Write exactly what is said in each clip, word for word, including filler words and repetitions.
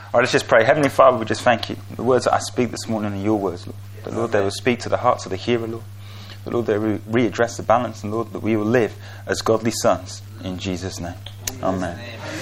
All right, let's just pray. Heavenly Father, we just thank you. The words that I speak this morning are your words, Lord. The Lord, they will speak to the hearts of the hearer, Lord. The Lord, they will readdress the balance, and Lord, that we will live as godly sons in Jesus' name. Amen.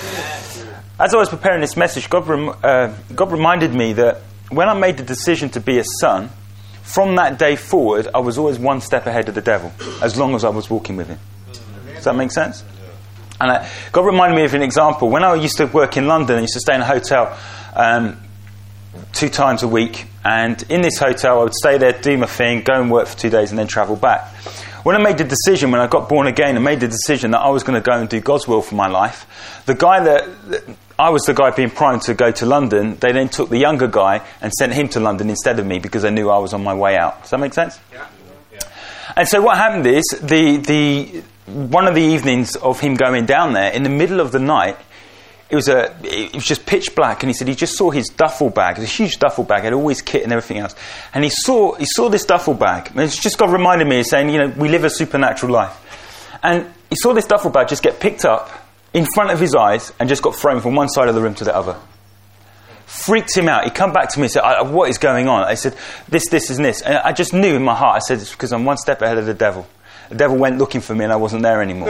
As I was preparing this message, God, rem- uh, God reminded me that when I made the decision to be a son, from that day forward, I was always one step ahead of the devil, as long as I was walking with him. Does that make sense? And uh, God reminded me of an example. When I used to work in London, I used to stay in a hotel um, two times a week. And in this hotel, I would stay there, do my thing, go and work for two days and then travel back. When I made the decision, when I got born again, I made the decision that I was going to go and do God's will for my life. The guy that, that I was the guy being primed to go to London, they then took the younger guy and sent him to London instead of me because they knew I was on my way out. Does that make sense? Yeah. Yeah. And so what happened is, the the one of the evenings of him going down there, in the middle of the night, it was a it was just pitch black, and he said he just saw his duffel bag. It was a huge duffel bag, had all his kit and everything else. And he saw he saw this duffel bag. And it's just God reminded me of saying, you know, we live a supernatural life. And he saw this duffel bag just get picked up in front of his eyes and just got thrown from one side of the room to the other. Freaked him out. He come back to me and said, I, what is going on? I said, this, this, and this. And I just knew in my heart, I said, it's because I'm one step ahead of the devil. The devil went looking for me and I wasn't there anymore.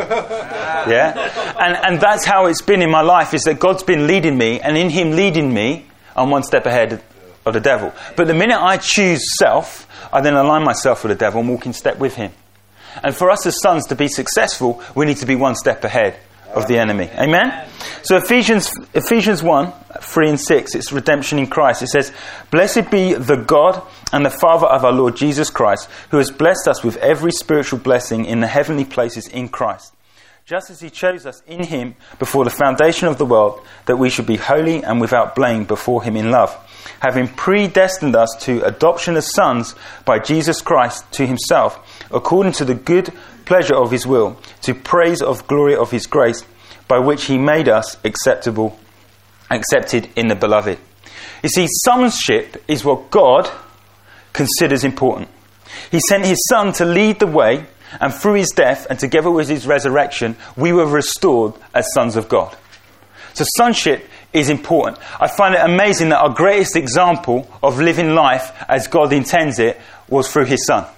Yeah? And and that's how it's been in my life, is that God's been leading me, and in him leading me, I'm one step ahead of the devil. But the minute I choose self, I then align myself with the devil and walk in step with him. And for us as sons to be successful, we need to be one step ahead of the enemy. Amen? So Ephesians Ephesians one, three and six, it's redemption in Christ. It says, "Blessed be the God and the Father of our Lord Jesus Christ, who has blessed us with every spiritual blessing in the heavenly places in Christ, just as he chose us in him before the foundation of the world, that we should be holy and without blame before him in love, having predestined us to adoption as sons by Jesus Christ to himself, according to the good pleasure of his will, to praise of glory of his grace, by which he made us acceptable, accepted in the beloved." You see, sonship is what God considers important. He sent his son to lead the way, and through his death and together with his resurrection, we were restored as sons of God. So sonship is important. I find it amazing that our greatest example of living life as God intends it was through his son.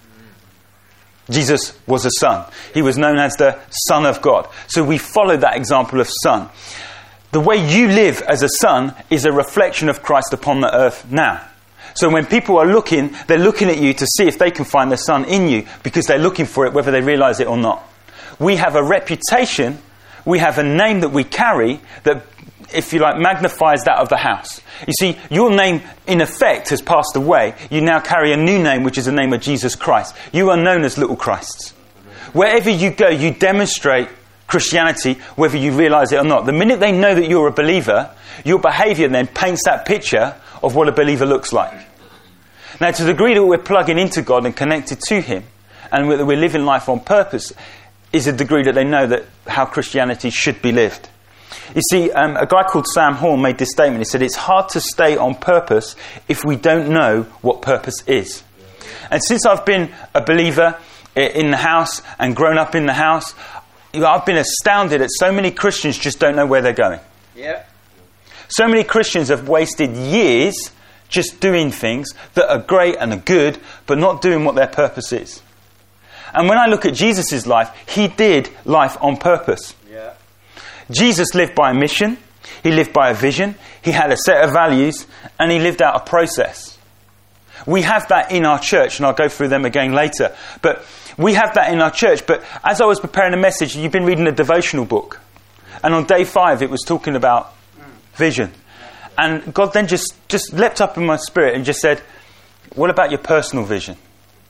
Jesus was a son. He was known as the Son of God. So we follow that example of son. The way you live as a son is a reflection of Christ upon the earth now. So when people are looking, they're looking at you to see if they can find the son in you, because they're looking for it whether they realise it or not. We have a reputation, we have a name that we carry that, if you like, magnifies that of the house. You see, your name, in effect, has passed away. You now carry a new name, which is the name of Jesus Christ. You are known as little Christs. Wherever you go, you demonstrate Christianity, whether you realise it or not. The minute they know that you're a believer, your behaviour then paints that picture of what a believer looks like. Now, to the degree that we're plugging into God and connected to him, and that we're living life on purpose, is a degree that they know that how Christianity should be lived. You see, um, a guy called Sam Horn made this statement. He said, it's hard to stay on purpose if we don't know what purpose is. And since I've been a believer in the house and grown up in the house, you know, I've been astounded that so many Christians just don't know where they're going. Yeah. So many Christians have wasted years just doing things that are great and are good, but not doing what their purpose is. And when I look at Jesus' life, he did life on purpose. Yeah. Jesus lived by a mission, he lived by a vision, he had a set of values, and he lived out a process. We have that in our church, and I'll go through them again later. But we have that in our church. But as I was preparing a message, you've been reading a devotional book. And on day five, it was talking about vision. And God then just, just leapt up in my spirit and just said, what about your personal vision?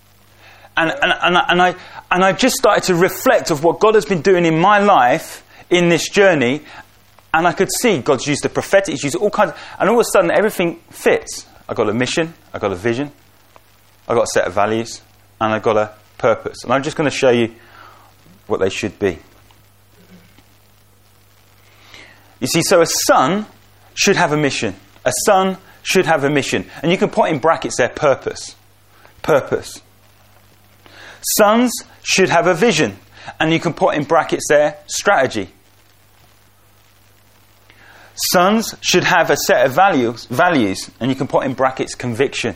And, and, and, I, and, I, and I just started to reflect of what God has been doing in my life in this journey. And I could see God's used the prophetic, he's used all kinds of, and all of a sudden everything fits. I got a mission, I got a vision, I got a set of values, and I got a purpose. And I'm just going to show you what they should be. You see, so a son should have a mission. A son should have a mission. And you can put in brackets there, purpose. Purpose. Sons should have a vision. And you can put in brackets there, strategy. Sons should have a set of values, values, and you can put in brackets conviction.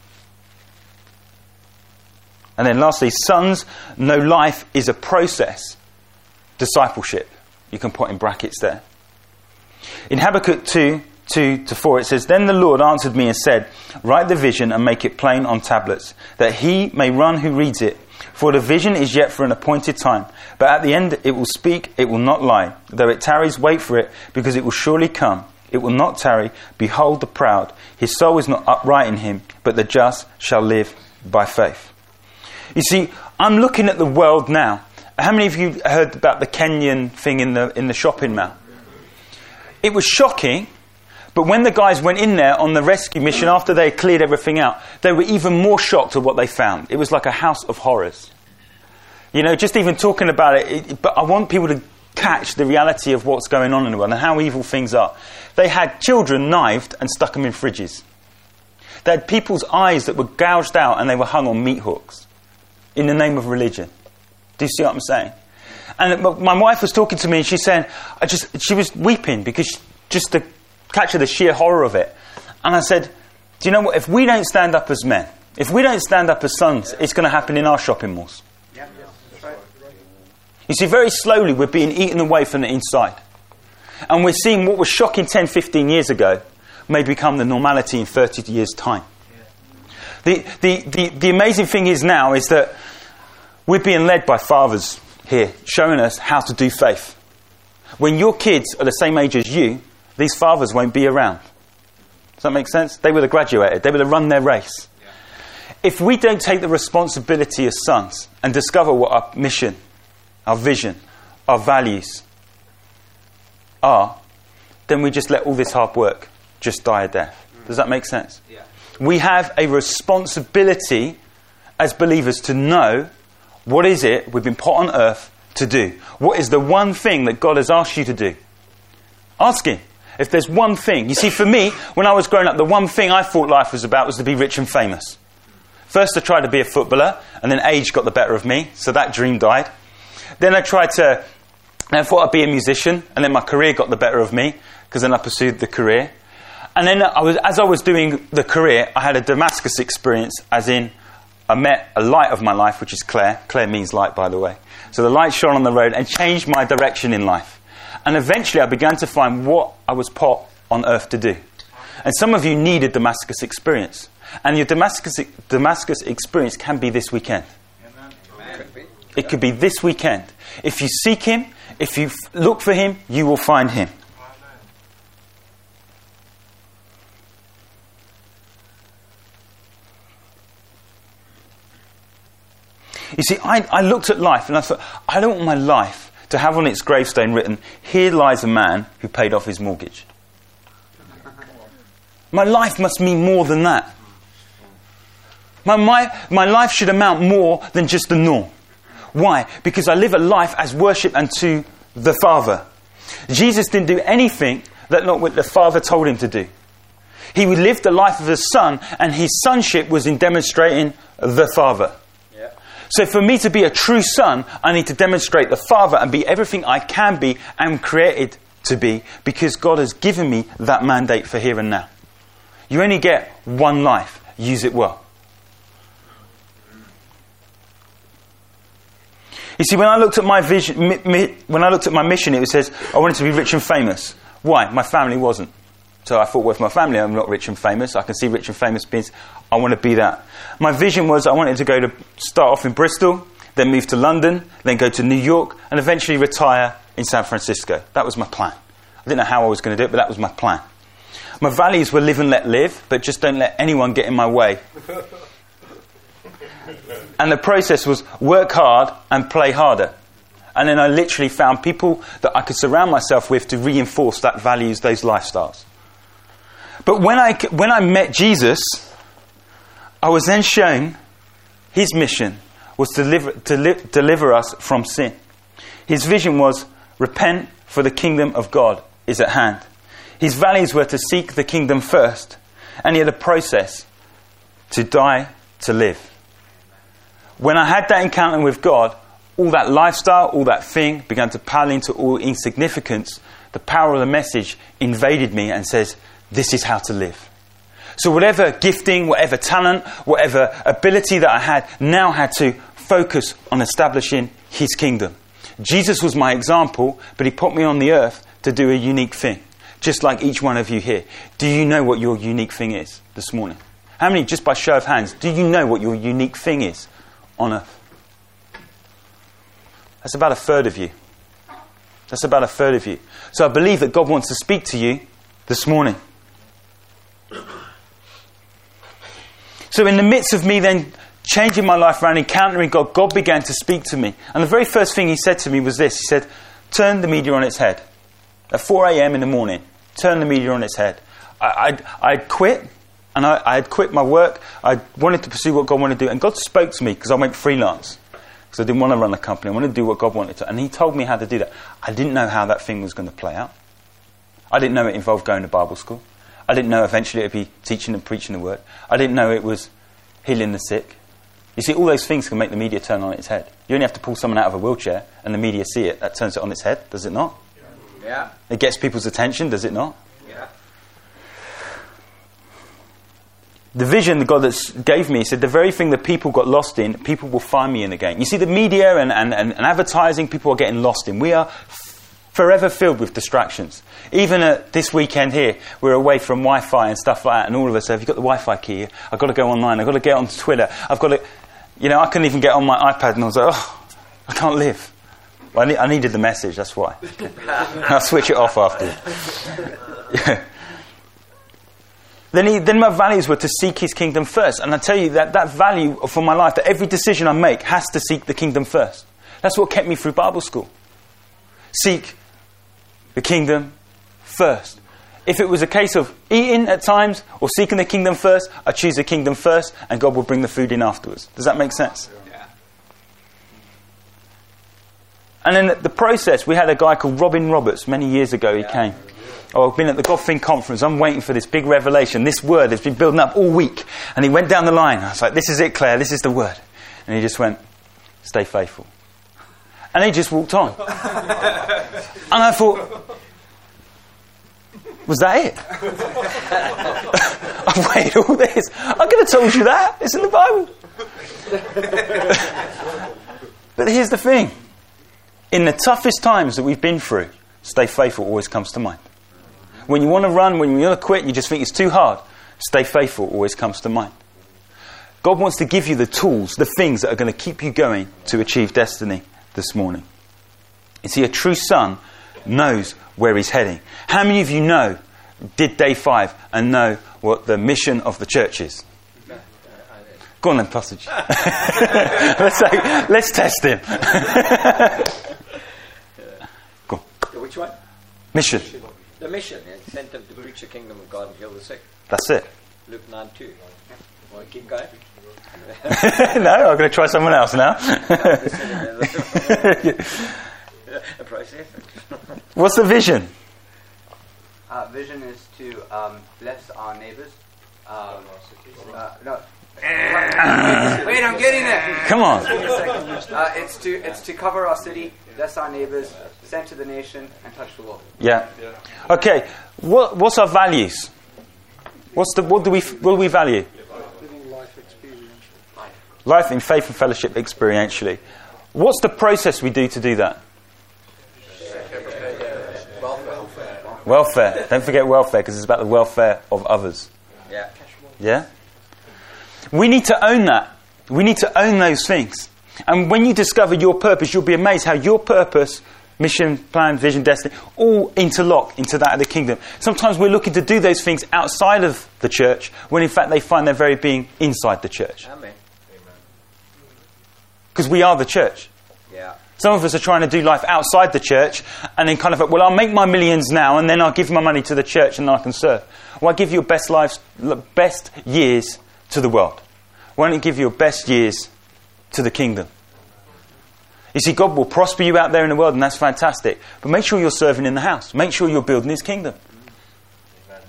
And then lastly, sons know life is a process. Discipleship. You can put in brackets there. In Habakkuk two, two to four, it says, "Then the Lord answered me and said, write the vision and make it plain on tablets, that he may run who reads it. For the vision is yet for an appointed time. But at the end it will speak, it will not lie. Though it tarries, wait for it, because it will surely come. It will not tarry. Behold the proud. His soul is not upright in him, but the just shall live by faith." You see, I'm looking at the world now. How many of you heard about the Kenyan thing in the in the shopping mall? It was shocking, but when the guys went in there on the rescue mission after they had cleared everything out, they were even more shocked at what they found. It was like a house of horrors. You know, just even talking about it, it but I want people to catch the reality of what's going on in the world and how evil things are. They had children knifed and stuck them in fridges. They had people's eyes that were gouged out and they were hung on meat hooks in the name of religion. Do you see what I'm saying? And my wife was talking to me and she's saying, I just, she was weeping because she, just to capture the sheer horror of it. And I said, do you know what? If we don't stand up as men, if we don't stand up as sons, it's going to happen in our shopping malls. You see, very slowly we're being eaten away from the inside. And we're seeing what was shocking ten, fifteen years ago may become the normality in thirty years' time. The, the, the, the amazing thing is now is that we're being led by fathers here, showing us how to do faith. When your kids are the same age as you, these fathers won't be around. Does that make sense? They would have graduated. They would have run their race. Yeah. If we don't take the responsibility as sons and discover what our mission, our vision, our values are, then we just let all this hard work just die a death. Does that make sense? Yeah. We have a responsibility as believers to know what is it we've been put on earth to do. What is the one thing that God has asked you to do? Ask him. If there's one thing. You see, for me, when I was growing up, the one thing I thought life was about was to be rich and famous. First I tried to be a footballer, and then age got the better of me, so that dream died. Then I tried to, and I thought I'd be a musician, and then my career got the better of me, because then I pursued the career. And then I was, as I was doing the career, I had a Damascus experience, as in, I met a light of my life, which is Claire. Claire means light, by the way. So the light shone on the road and changed my direction in life. And eventually I began to find what I was put on earth to do. And some of you need a Damascus experience. And your Damascus, Damascus experience can be this weekend. Amen. It could be this weekend. If you seek him, if you look for him, you will find him. You see, I, I looked at life and I thought, I don't want my life to have on its gravestone written, "Here lies a man who paid off his mortgage." My life must mean more than that. My, my, my life should amount more than just the norm. Why? Because I live a life as worship unto the Father. Jesus didn't do anything that not what the Father told him to do. He lived the life of a son, and his sonship was in demonstrating the Father. So for me to be a true son, I need to demonstrate the Father and be everything I can be and created to be, because God has given me that mandate for here and now. You only get one life. Use it well. You see, when I looked at my vision, mi, mi, when I looked at my mission, it says I wanted to be rich and famous. Why? My family wasn't. So I thought, well, if my family I'm not rich and famous, I can see rich and famous means I want to be that. My vision was I wanted to go to start off in Bristol, then move to London, then go to New York, and eventually retire in San Francisco. That was my plan. I didn't know how I was going to do it, but that was my plan. My values were live and let live, but just don't let anyone get in my way. And the process was work hard and play harder. And then I literally found people that I could surround myself with to reinforce that values, those lifestyles. But when I, when I met Jesus, I was then shown his mission was to deliver, to li- deliver us from sin. His vision was repent, for the kingdom of God is at hand. His values were to seek the kingdom first, and he had a process to die to live. When I had that encounter with God, all that lifestyle, all that thing began to pale into all insignificance. the power of the message invaded me and says, this is how to live. So whatever gifting, whatever talent, whatever ability that I had, now had to focus on establishing his kingdom. Jesus was my example, but he put me on the earth to do a unique thing. Just like each one of you here. Do you know what your unique thing is this morning? How many, just by show of hands, do you know what your unique thing is on earth? That's about a third of you. That's about a third of you. So I believe that God wants to speak to you this morning. So in the midst of me then changing my life around, encountering God, God began to speak to me. And the very first thing he said to me was this. He said, turn the media on its head. At four a.m. in the morning, turn the media on its head. I, I'd, I'd quit, and I, I had quit my work. I wanted to pursue what God wanted to do. And God spoke to me because I went freelance. Because I didn't want to run a company. I wanted to do what God wanted to. And he told me how to do that. I didn't know how that thing was going to play out. I didn't know it involved going to Bible school. I didn't know eventually it would be teaching and preaching the word. I didn't know it was healing the sick. You see, all those things can make the media turn on its head. You only have to pull someone out of a wheelchair and the media see it. That turns it on its head, does it not? Yeah. It gets people's attention, does it not? Yeah. The vision that God gave me, he said, the very thing that people got lost in, people will find me in again. You see, the media and, and, and, and advertising, people are getting lost in. We are forever filled with distractions. Even at this weekend here, we're away from Wi-Fi and stuff like that, and all of us say, have you got the Wi-Fi key? I've got to go online, I've got to get on Twitter, I've got to... You know, I couldn't even get on my iPad, and I was like, oh, I can't live. Well, I, ne- I needed the message, that's why. I'll switch it off after. Yeah. Then, he, then my values were to seek his kingdom first. And I tell you that that value for my life, that every decision I make has to seek the kingdom first. That's what kept me through Bible school. Seek the kingdom first. If it was a case of eating at times or seeking the kingdom first, I choose the kingdom first and God will bring the food in afterwards. Does that make sense? Yeah. And in the process, we had a guy called Robin Roberts. Many years ago he came. Oh, I've been at the Godthing conference. I'm waiting for this big revelation. This word has been building up all week. And he went down the line. I was like, this is it, Claire. This is the word. And he just went, stay faithful. And he just walked on. And I thought, was that it? I've waited all this. I could have told you that. It's in the Bible. But here's the thing. In the toughest times that we've been through, stay faithful always comes to mind. When you want to run, when you want to quit, and you just think it's too hard, stay faithful always comes to mind. God wants to give you the tools, the things that are going to keep you going to achieve destiny this morning. You see, a true son knows where he's heading. How many of you know, did day five, and know what the mission of the church is? Go on then, Passage. let's, say, let's test him. Go on. Which one? Mission. The mission. He sent them to preach the kingdom of God and heal the sick. That's it. Luke nine two. Want to keep going? No, I'm going to try someone else now. A process. What's the vision? Uh, vision is to um, bless our neighbors. Um, uh, no. Wait, I'm getting there. Come on. Uh, it's to it's to cover our city, bless our neighbors, send to the nation, and touch the world. Yeah. Okay. What what's our values? What's the what do we what do we value? Living life experientially. Life in faith and fellowship experientially. What's the process we do to do that? Welfare. Don't forget welfare, because it's about the welfare of others. Yeah. Yeah? We need to own that. We need to own those things. And when you discover your purpose, you'll be amazed how your purpose, mission, plan, vision, destiny, all interlock into that of the kingdom. Sometimes we're looking to do those things outside of the church, when in fact they find their very being inside the church. Amen. Because we are the church. Yeah. Some of us are trying to do life outside the church and then kind of, well, I'll make my millions now and then I'll give my money to the church and then I can serve. Well, I give your best lives, best years to the world. Why don't you give your best years to the kingdom? You see, God will prosper you out there in the world and that's fantastic. But make sure you're serving in the house. Make sure you're building his kingdom. Amen.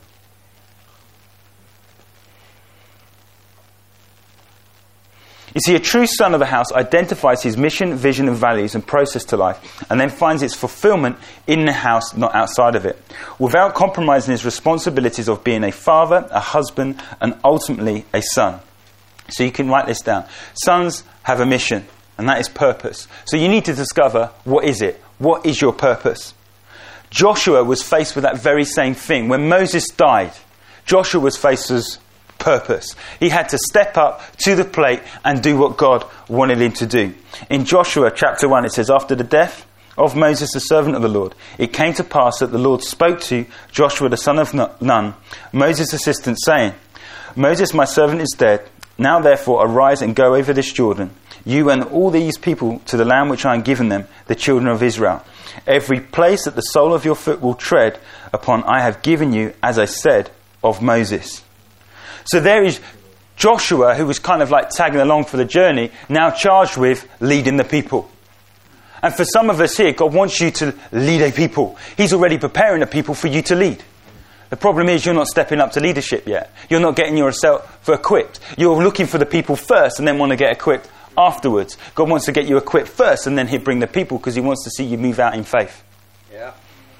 You see, a true son of the house identifies his mission, vision and values and process to life, and then finds its fulfillment in the house, not outside of it, without compromising his responsibilities of being a father, a husband, and ultimately a son. So you can write this down. Sons have a mission, and that is purpose. So you need to discover, what is it? What is your purpose? Joshua was faced with that very same thing. When Moses died, Joshua was faced with purpose. He had to step up to the plate and do what God wanted him to do. In Joshua chapter one, it says, after the death of Moses, the servant of the Lord, it came to pass that the Lord spoke to Joshua, the son of Nun, Moses' assistant, saying, Moses, my servant, is dead. Now therefore arise and go over this Jordan, you and all these people, to the land which I am giving them, the children of Israel. Every place that the sole of your foot will tread upon I have given you, as I said of Moses. So there is Joshua, who was kind of like tagging along for the journey, now charged with leading the people. And for some of us here, God wants you to lead a people. He's already preparing a people for you to lead. The problem is you're not stepping up to leadership yet. You're not getting yourself equipped. You're looking for the people first and then want to get equipped afterwards. God wants to get you equipped first and then he'll bring the people because he wants to see you move out in faith. Yeah.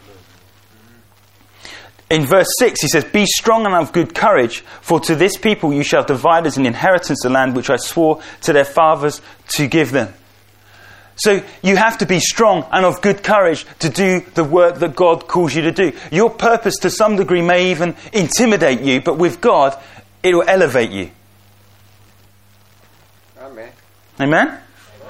In verse six, he says, be strong and of good courage, for to this people you shall divide as an inheritance the land which I swore to their fathers to give them. So you have to be strong and of good courage to do the work that God calls you to do. Your purpose to some degree may even intimidate you, but with God, it will elevate you. Amen. Amen?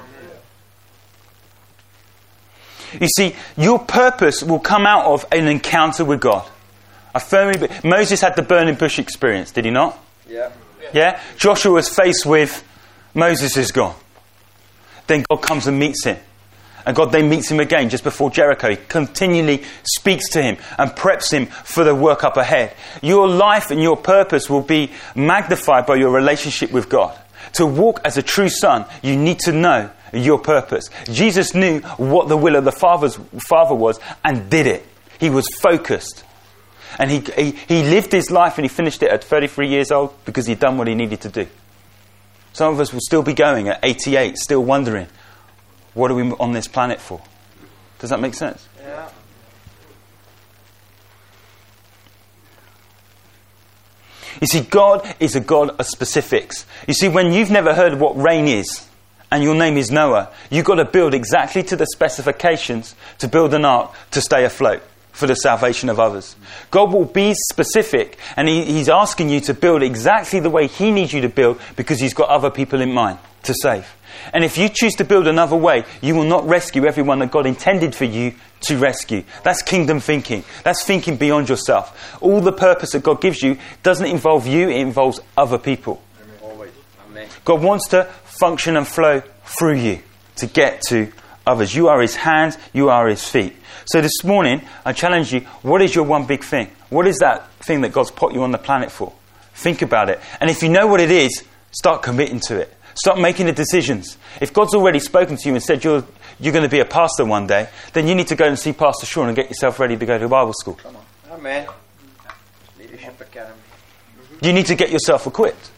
You see, your purpose will come out of an encounter with God. I firmly believe. Moses had the burning bush experience, did he not? Yeah. Yeah? Joshua was faced with, Moses is gone. Then God comes and meets him. And God then meets him again just before Jericho. He continually speaks to him and preps him for the work up ahead. Your life and your purpose will be magnified by your relationship with God. To walk as a true son, you need to know your purpose. Jesus knew what the will of the Father's, Father was and did it. He was focused. And he, he he lived his life and he finished it at thirty-three years old because he'd done what he needed to do. Some of us will still be going at eighty-eight, still wondering, what are we on this planet for? Does that make sense? Yeah. You see, God is a God of specifics. You see, when you've never heard what rain is, and your name is Noah, you've got to build exactly to the specifications to build an ark to stay afloat for the salvation of others. God will be specific, and he, He's asking you to build exactly the way He needs you to build because He's got other people in mind to save. And if you choose to build another way, you will not rescue everyone that God intended for you to rescue. That's kingdom thinking. That's thinking beyond yourself. All the purpose that God gives you doesn't involve you, it involves other people. Always. Amen. God wants to function and flow through you to get to others. You are His hands, you are His feet. So this morning, I challenge you, what is your one big thing? What is that thing that God's put you on the planet for? Think about it. And if you know what it is, start committing to it. Start making the decisions. If God's already spoken to you and said you're you're going to be a pastor one day, then you need to go and see Pastor Sean and get yourself ready to go to Bible school. Come on. Amen. Leadership Academy. You need to get yourself equipped.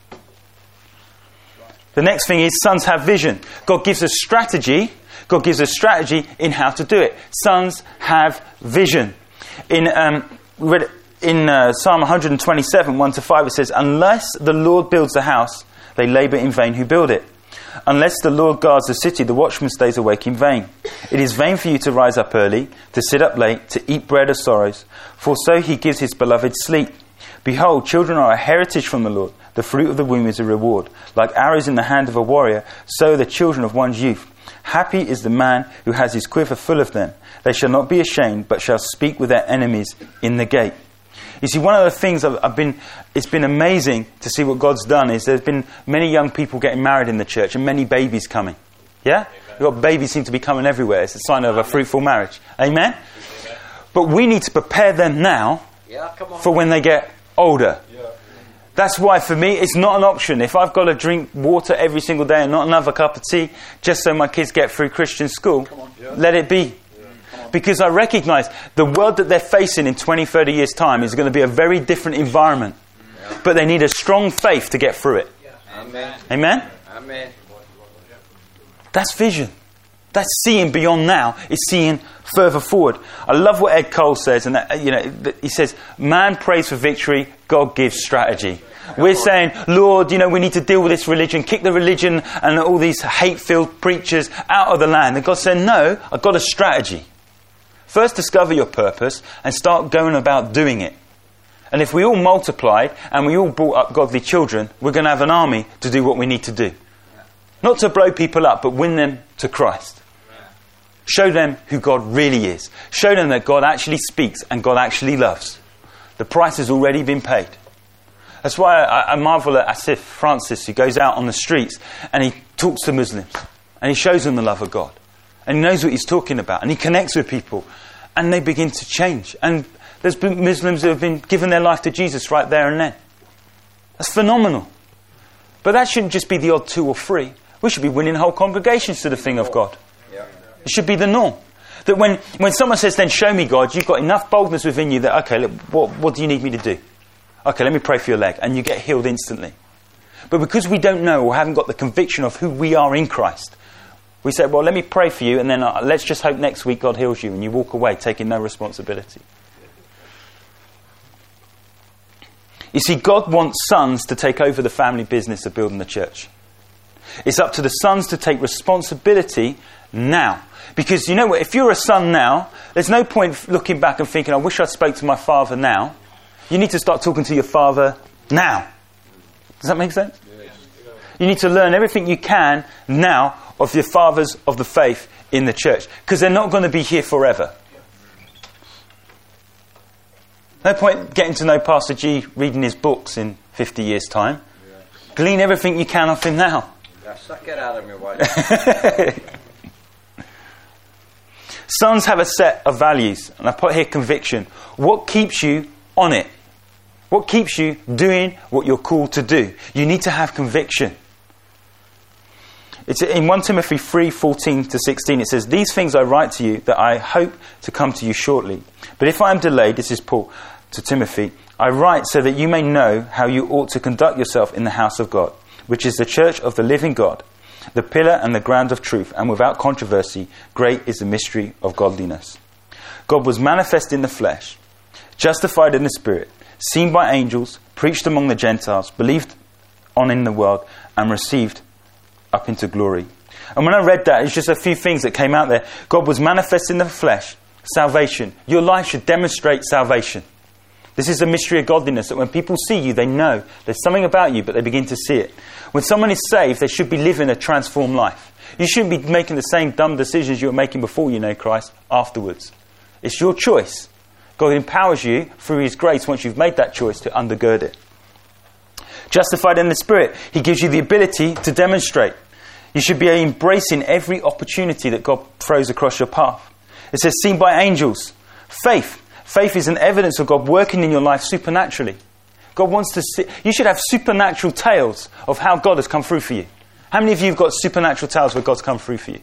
The next thing is sons have vision. God gives us strategy. God gives us strategy in how to do it. Sons have vision. In um, we read it in uh, Psalm one twenty-seven, one to five, it says, unless the Lord builds the house, they labour in vain who build it. Unless the Lord guards the city, the watchman stays awake in vain. It is vain for you to rise up early, to sit up late, to eat bread of sorrows, for so He gives His beloved sleep. Behold, children are a heritage from the Lord. The fruit of the womb is a reward. Like arrows in the hand of a warrior, so are the children of one's youth. Happy is the man who has his quiver full of them. They shall not be ashamed, but shall speak with their enemies in the gate. You see, one of the things I've, I've been, it's been amazing to see what God's done is there's been many young people getting married in the church and many babies coming. Yeah? You've got babies seem to be coming everywhere. It's a sign of a fruitful marriage. Amen? Amen. But we need to prepare them now yeah, come on. for when they get older. Yeah. That's why for me it's not an option. If I've got to drink water every single day and not another cup of tea just so my kids get through Christian school, yeah. let it be. Because I recognise the world that they're facing in twenty, thirty years' time is going to be a very different environment. Yeah. But they need a strong faith to get through it. Yeah. Amen. Amen? Amen. That's vision. That's seeing beyond now. It's seeing further forward. I love what Ed Cole says, and that, you know, he says, "Man prays for victory, God gives strategy." We're saying, Lord, you know, we need to deal with this religion, kick the religion and all these hate-filled preachers out of the land. And God said, no, I've got a strategy. First, discover your purpose and start going about doing it. And if we all multiplied and we all brought up godly children, we're going to have an army to do what we need to do. Not to blow people up, but win them to Christ. Show them who God really is. Show them that God actually speaks and God actually loves. The price has already been paid. That's why I, I marvel at Asif Francis, who goes out on the streets and he talks to Muslims and he shows them the love of God. And he knows what he's talking about and he connects with people and they begin to change. And there's been Muslims who have been given their life to Jesus right there and then. That's phenomenal. But that shouldn't just be the odd two or three. We should be winning whole congregations to the thing of God. It should be the norm. That when, when someone says, then show me God, you've got enough boldness within you that, okay, look, what, what do you need me to do? Okay, let me pray for your leg. And you get healed instantly. But because we don't know or haven't got the conviction of who we are in Christ, we say, well, let me pray for you and then uh, let's just hope next week God heals you. And you walk away taking no responsibility. You see, God wants sons to take over the family business of building the church. It's up to the sons to take responsibility now. Because you know what, if you're a son now, there's no point looking back and thinking, I wish I spoke to my father now. You need to start talking to your father now. Does that make sense? Yes. You need to learn everything you can now of your fathers of the faith in the church. Because they're not going to be here forever. No point getting to know Pastor G, reading his books in fifty years' time. Glean everything you can off him now. Yeah, suck it out of me, wife. Sons have a set of values. And I put here conviction. What keeps you on it? What keeps you doing what you're called to do? You need to have conviction. It's in First Timothy three, fourteen to sixteen, it says, "These things I write to you, that I hope to come to you shortly. But if I am delayed," this is Paul to Timothy, "I write so that you may know how you ought to conduct yourself in the house of God, which is the church of the living God, the pillar and the ground of truth, and without controversy, great is the mystery of godliness. God was manifest in the flesh, justified in the spirit, seen by angels, preached among the Gentiles, believed on in the world, and received up into glory." And when I read that, it's just a few things that came out there. God was manifest in the flesh, salvation. Your life should demonstrate salvation. This is a mystery of godliness, that when people see you, they know there's something about you, but they begin to see it. When someone is saved, they should be living a transformed life. You shouldn't be making the same dumb decisions you were making before you know Christ afterwards. It's your choice. God empowers you through his grace once you've made that choice to undergird it. Justified in the Spirit, he gives you the ability to demonstrate. You should be embracing every opportunity that God throws across your path. It says, seen by angels. Faith. Faith is an evidence of God working in your life supernaturally. God wants to see. You should have supernatural tales of how God has come through for you. How many of you have got supernatural tales where God's come through for you?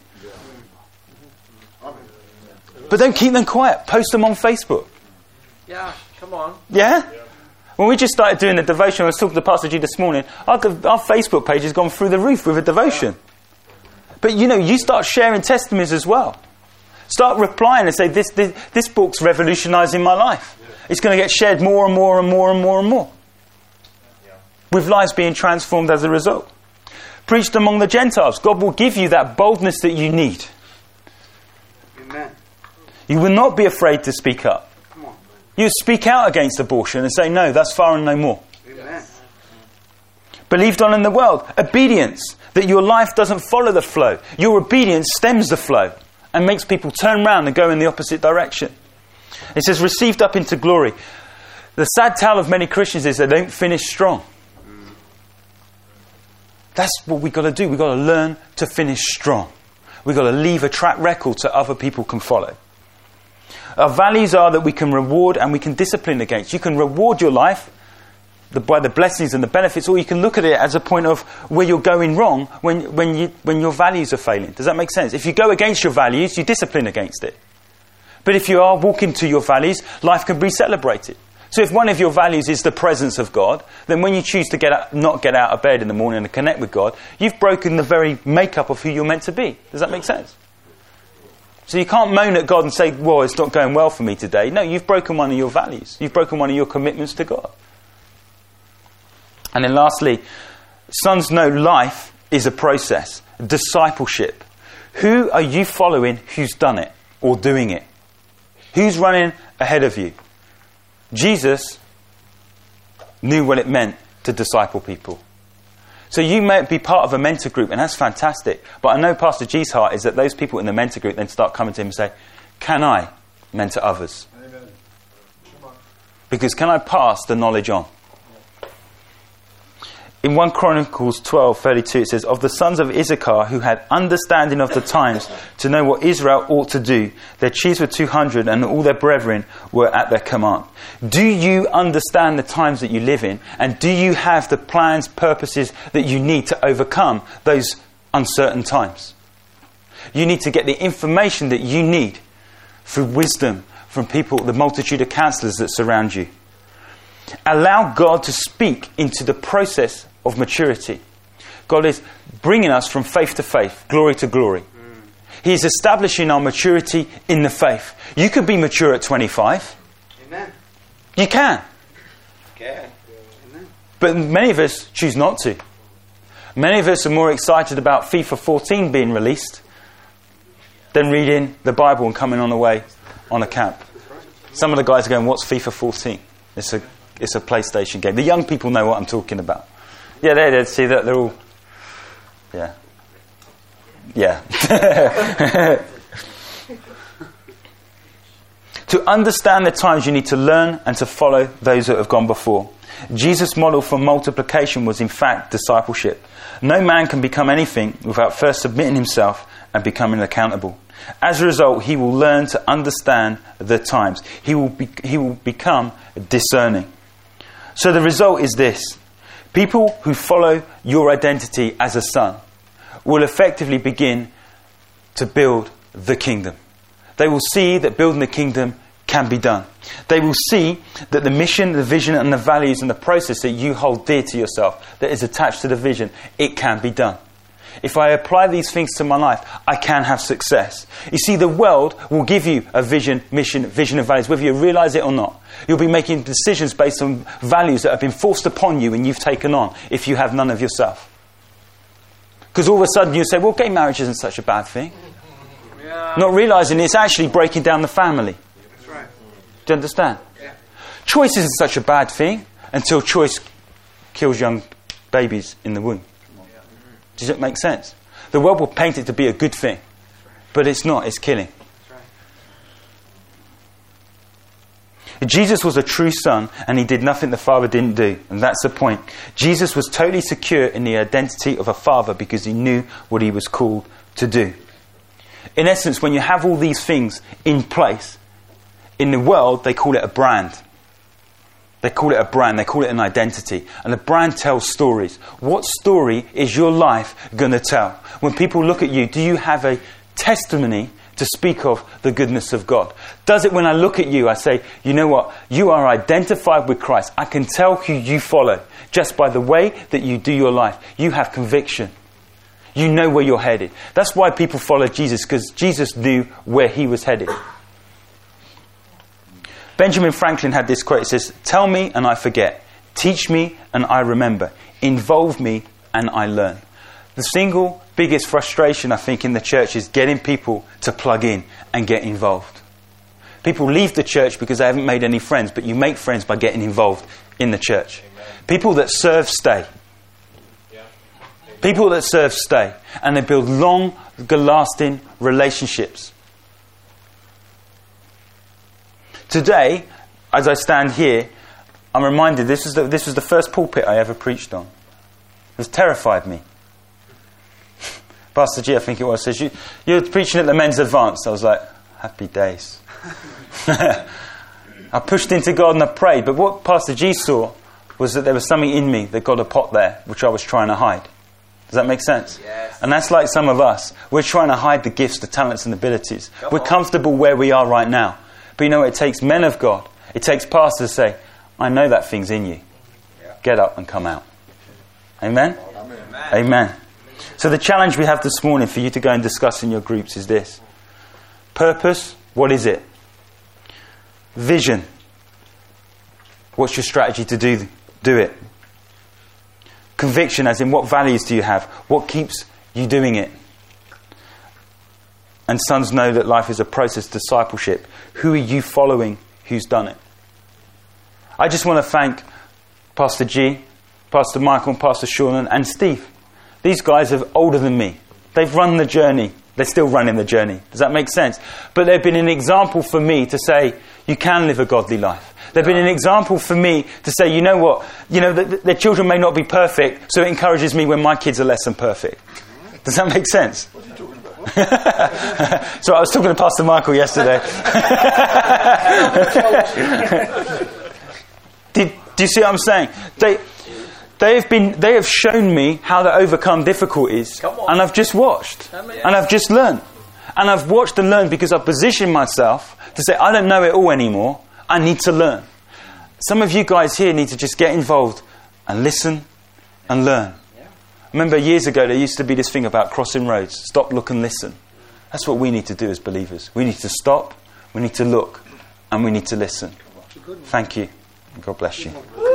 But don't keep them quiet. Post them on Facebook. Yeah, come on. Yeah? When we just started doing the devotion, I was talking to Pastor G this morning, our, our Facebook page has gone through the roof with a devotion. But you know, you start sharing testimonies as well. Start replying and say, this, this, this book's revolutionising my life. It's going to get shared more and more and more and more and more. With lives being transformed as a result. Preached among the Gentiles. God will give you that boldness that you need. Amen. You will not be afraid to speak up. You speak out against abortion and say, no, that's far and no more. Amen. Believed on in the world. Obedience. That your life doesn't follow the flow. Your obedience stems the flow and makes people turn around and go in the opposite direction. It says, received up into glory. The sad tale of many Christians is they don't finish strong. That's what we've got to do. We've got to learn to finish strong. We've got to leave a track record so other people can follow. Our values are that we can reward and we can discipline against. You can reward your life the, by the blessings and the benefits, or you can look at it as a point of where you're going wrong when, when, you, when your values are failing. Does that make sense? If you go against your values, you discipline against it. But if you are walking to your values, life can be celebrated. So if one of your values is the presence of God, then when you choose to get out, not get out of bed in the morning and connect with God, you've broken the very makeup of who you're meant to be. Does that make sense? So you can't moan at God and say, well, it's not going well for me today. No, you've broken one of your values. You've broken one of your commitments to God. And then lastly, sons know life is a process. Discipleship. Who are you following who's done it or doing it? Who's running ahead of you? Jesus knew what it meant to disciple people. So you may be part of a mentor group, and that's fantastic. But I know Pastor G's heart is that those people in the mentor group then start coming to him and say, can I mentor others? Amen. Because can I pass the knowledge on? In First Chronicles twelve thirty-two it says, of the sons of Issachar who had understanding of the times to know what Israel ought to do, their chiefs were two hundred and all their brethren were at their command. Do you understand the times that you live in? And do you have the plans, purposes that you need to overcome those uncertain times? You need to get the information that you need through wisdom from people, the multitude of counselors that surround you. Allow God to speak into the process of maturity. God is bringing us from faith to faith, glory to glory. Mm. He is establishing our maturity in the faith. You could be mature at twenty-five. Amen. You can. Okay. Amen. But many of us choose not to. Many of us are more excited about FIFA fourteen being released than reading the Bible and coming on the way on a camp. Some of the guys are going, what's FIFA fourteen? It's a It's a PlayStation game. The young people know what I'm talking about. Yeah, they did. See that? They're all... Yeah. Yeah. To understand the times, you need to learn and to follow those that have gone before. Jesus' model for multiplication was in fact discipleship. No man can become anything without first submitting himself and becoming accountable. As a result, he will learn to understand the times. He will be, he will become discerning. So the result is this. People who follow your identity as a son will effectively begin to build the kingdom. They will see that building the kingdom can be done. They will see that the mission, the vision and the values and the process that you hold dear to yourself, that is attached to the vision, it can be done. If I apply these things to my life, I can have success. You see, the world will give you a vision, mission, vision and values, whether you realise it or not. You'll be making decisions based on values that have been forced upon you and you've taken on if you have none of yourself. Because all of a sudden you say, well, gay marriage isn't such a bad thing. Yeah. Not realising it's actually breaking down the family. That's right. Do you understand? Yeah. Choice isn't such a bad thing until choice kills young babies in the womb. Does it make sense? The world will paint it to be a good thing, but it's not, it's killing. Jesus was a true son and he did nothing the Father didn't do, and that's the point. Jesus was totally secure in the identity of a father because he knew what he was called to do. In essence, when you have all these things in place, in the world they call it a brand. They call it a brand, they call it an identity. And the brand tells stories. What story is your life going to tell? When people look at you, do you have a testimony to speak of the goodness of God? Does it when I look at you, I say, you know what? You are identified with Christ. I can tell who you follow just by the way that you do your life. You have conviction. You know where you're headed. That's why people follow Jesus, because Jesus knew where he was headed. Benjamin Franklin had this quote. It says, tell me and I forget. Teach me and I remember. Involve me and I learn. The single biggest frustration, I think, in the church is getting people to plug in and get involved. People leave the church because they haven't made any friends, but you make friends by getting involved in the church. Amen. People that serve stay. Yeah. People that serve stay. And they build long, lasting relationships. Today, as I stand here, I'm reminded this was the, this was the first pulpit I ever preached on. It terrified me. Pastor G, I think it was, says, you, you're preaching at the men's advance. I was like, happy days. I pushed into God and I prayed. But what Pastor G saw was that there was something in me that got a pot there, which I was trying to hide. Does that make sense? Yes. And that's like some of us. We're trying to hide the gifts, the talents and abilities. Come We're on. comfortable where we are right now. But you know, it takes men of God. It takes pastors to say, I know that thing's in you. Get up and come out. Amen? Amen. Amen. So the challenge we have this morning for you to go and discuss in your groups is this. Purpose, what is it? Vision. What's your strategy to do, do it? Conviction, as in what values do you have? What keeps you doing it? And sons know that life is a process of discipleship. Who are you following? Who's done it? I just want to thank Pastor G, Pastor Michael and Pastor Sean and Steve. These guys are older than me. They've run the journey. They're still running the journey. Does that make sense? But they've been an example for me to say, you can live a godly life. They've been an example for me to say, you know what? You know, the, the, their children may not be perfect, so it encourages me when my kids are less than perfect. Does that make sense? What are you talking about? So I was talking to Pastor Michael yesterday. Did, do you see what I'm saying? They... They have been. They have shown me how to overcome difficulties, and I've just watched, and I've just learned, and I've watched and learned because I've positioned myself to say I don't know it all anymore. I need to learn. Some of you guys here need to just get involved and listen and learn. Remember years ago there used to be this thing about crossing roads. Stop, look, and listen. That's what we need to do as believers. We need to stop. We need to look, and we need to listen. Thank you. God bless you.